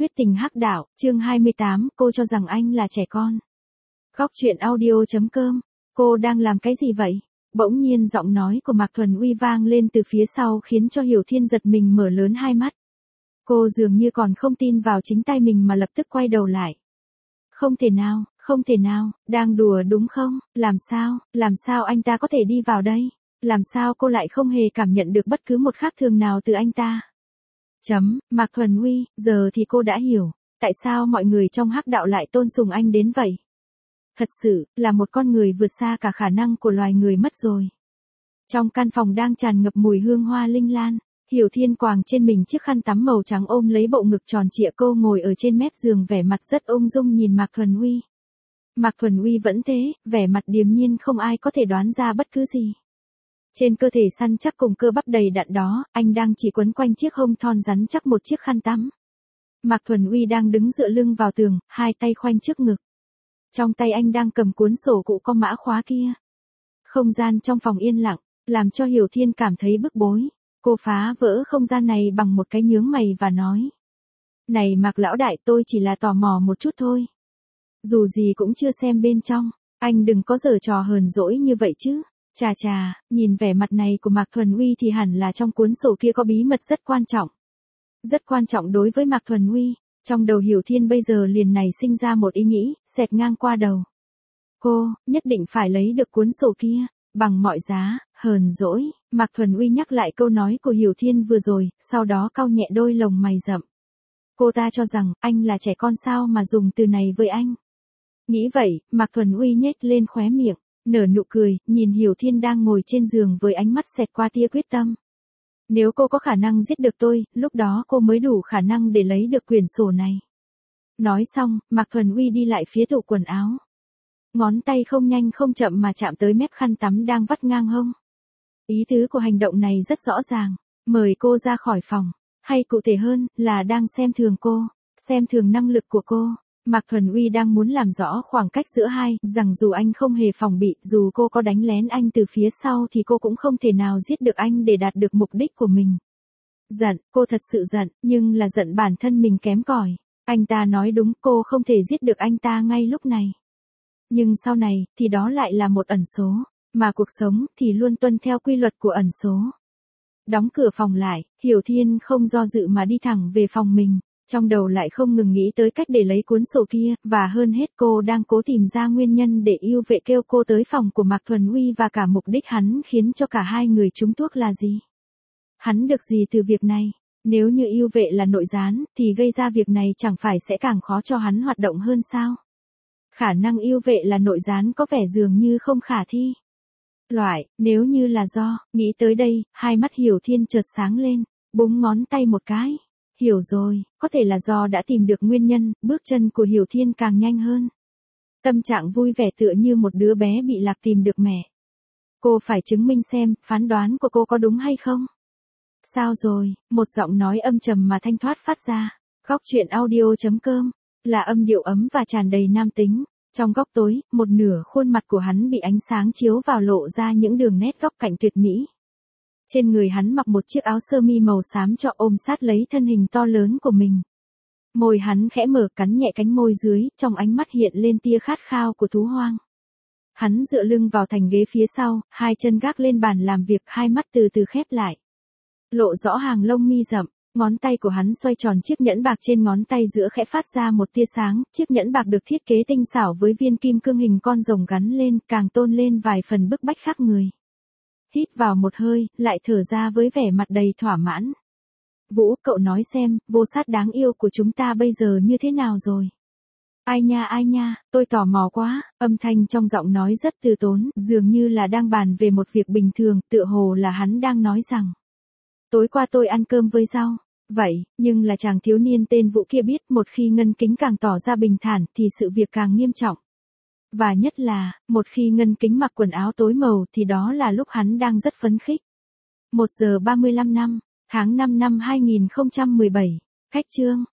Huyết tình hắc đạo, chương 28, cô cho rằng anh là trẻ con. Góc truyện audio.com, cô đang làm cái gì vậy? Bỗng nhiên giọng nói của Mạc Thuần Uy vang lên từ phía sau khiến cho Hiểu Thiên giật mình mở lớn hai mắt. Cô dường như còn không tin vào chính tay mình mà lập tức quay đầu lại. Không thể nào, đang đùa đúng không? Làm sao anh ta có thể đi vào đây? Làm sao cô lại không hề cảm nhận được bất cứ một khác thường nào từ anh ta? Mạc Thuần Uy, giờ thì cô đã hiểu, tại sao mọi người trong hắc đạo lại tôn sùng anh đến vậy. Thật sự, là một con người vượt xa cả khả năng của loài người mất rồi. Trong căn phòng đang tràn ngập mùi hương hoa linh lan, Hiểu Thiên quàng trên mình chiếc khăn tắm màu trắng ôm lấy bộ ngực tròn trịa, cô ngồi ở trên mép giường vẻ mặt rất ung dung nhìn Mạc Thuần Uy. Mạc Thuần Uy vẫn thế, vẻ mặt điềm nhiên không ai có thể đoán ra bất cứ gì. Trên cơ thể săn chắc cùng cơ bắp đầy đặn đó, anh đang chỉ quấn quanh chiếc hông thon rắn chắc một chiếc khăn tắm. Mạc Thuần Uy đang đứng dựa lưng vào tường, hai tay khoanh trước ngực. Trong tay anh đang cầm cuốn sổ cụ có mã khóa kia. Không gian trong phòng yên lặng, làm cho Hiểu Thiên cảm thấy bức bối. Cô phá vỡ không gian này bằng một cái nhướng mày và nói. Này Mạc lão đại, tôi chỉ là tò mò một chút thôi. Dù gì cũng chưa xem bên trong, anh đừng có giở trò hờn dỗi như vậy chứ. Chà, nhìn vẻ mặt này của Mạc Thuần Uy thì hẳn là trong cuốn sổ kia có bí mật rất quan trọng. Rất quan trọng đối với Mạc Thuần Uy, trong đầu Hiểu Thiên bây giờ liền nảy sinh ra một ý nghĩ, xẹt ngang qua đầu. Cô, nhất định phải lấy được cuốn sổ kia, bằng mọi giá, hờn dỗi, Mạc Thuần Uy nhắc lại câu nói của Hiểu Thiên vừa rồi, sau đó cau nhẹ đôi lồng mày rậm. Cô ta cho rằng, anh là trẻ con sao mà dùng từ này với anh. Nghĩ vậy, Mạc Thuần Uy nhếch lên khóe miệng. Nở nụ cười, nhìn Hiểu Thiên đang ngồi trên giường với ánh mắt xẹt qua tia quyết tâm. Nếu cô có khả năng giết được tôi, lúc đó cô mới đủ khả năng để lấy được quyển sổ này. Nói xong, Mạc Thuần Uy đi lại phía tủ quần áo. Ngón tay không nhanh không chậm mà chạm tới mép khăn tắm đang vắt ngang hông. Ý tứ của hành động này rất rõ ràng, mời cô ra khỏi phòng, hay cụ thể hơn, là đang xem thường cô, xem thường năng lực của cô. Mạc Thuần Uy đang muốn làm rõ khoảng cách giữa hai, rằng dù anh không hề phòng bị, dù cô có đánh lén anh từ phía sau thì cô cũng không thể nào giết được anh để đạt được mục đích của mình. Giận, cô thật sự giận, nhưng là giận bản thân mình kém cỏi. Anh ta nói đúng, cô không thể giết được anh ta ngay lúc này. Nhưng sau này, thì đó lại là một ẩn số, mà cuộc sống thì luôn tuân theo quy luật của ẩn số. Đóng cửa phòng lại, Hiểu Thiên không do dự mà đi thẳng về phòng mình. Trong đầu lại không ngừng nghĩ tới cách để lấy cuốn sổ kia, và hơn hết cô đang cố tìm ra nguyên nhân để Yêu Vệ kêu cô tới phòng của Mạc Thuần Uy và cả mục đích hắn khiến cho cả hai người trúng thuốc là gì. Hắn được gì từ việc này? Nếu như Yêu Vệ là nội gián, thì gây ra việc này chẳng phải sẽ càng khó cho hắn hoạt động hơn sao? Khả năng Yêu Vệ là nội gián có vẻ dường như không khả thi. Nếu như là do, nghĩ tới đây, hai mắt Hiểu Thiên chợt sáng lên, búng ngón tay một cái. Hiểu rồi, có thể là do đã tìm được nguyên nhân, bước chân của Hiểu Thiên càng nhanh hơn. Tâm trạng vui vẻ tựa như một đứa bé bị lạc tìm được mẹ. Cô phải chứng minh xem, phán đoán của cô có đúng hay không? Sao rồi, một giọng nói âm trầm mà thanh thoát phát ra. Góc truyện audio.com, là âm điệu ấm và tràn đầy nam tính. Trong góc tối, một nửa khuôn mặt của hắn bị ánh sáng chiếu vào lộ ra những đường nét góc cạnh tuyệt mỹ. Trên người hắn mặc một chiếc áo sơ mi màu xám cho ôm sát lấy thân hình to lớn của mình. Môi hắn khẽ mở, cắn nhẹ cánh môi dưới, trong ánh mắt hiện lên tia khát khao của thú hoang. Hắn dựa lưng vào thành ghế phía sau, hai chân gác lên bàn làm việc, hai mắt từ từ khép lại. Lộ rõ hàng lông mi rậm, ngón tay của hắn xoay tròn chiếc nhẫn bạc trên ngón tay giữa khẽ phát ra một tia sáng, chiếc nhẫn bạc được thiết kế tinh xảo với viên kim cương hình con rồng gắn lên, càng tôn lên vài phần bức bách khác người. Hít vào một hơi, lại thở ra với vẻ mặt đầy thỏa mãn. Vũ, cậu nói xem, vô sát đáng yêu của chúng ta bây giờ như thế nào rồi? Ai nha, tôi tò mò quá, âm thanh trong giọng nói rất từ tốn, dường như là đang bàn về một việc bình thường, tựa hồ là hắn đang nói rằng. Tối qua tôi ăn cơm với rau. Vậy, nhưng là chàng thiếu niên tên Vũ kia biết một khi Ngân Kính càng tỏ ra bình thản thì sự việc càng nghiêm trọng. Và nhất là, một khi Ngân Kính mặc quần áo tối màu thì đó là lúc hắn đang rất phấn khích. 1 giờ 35 năm, tháng 5 năm 2017, cách chương.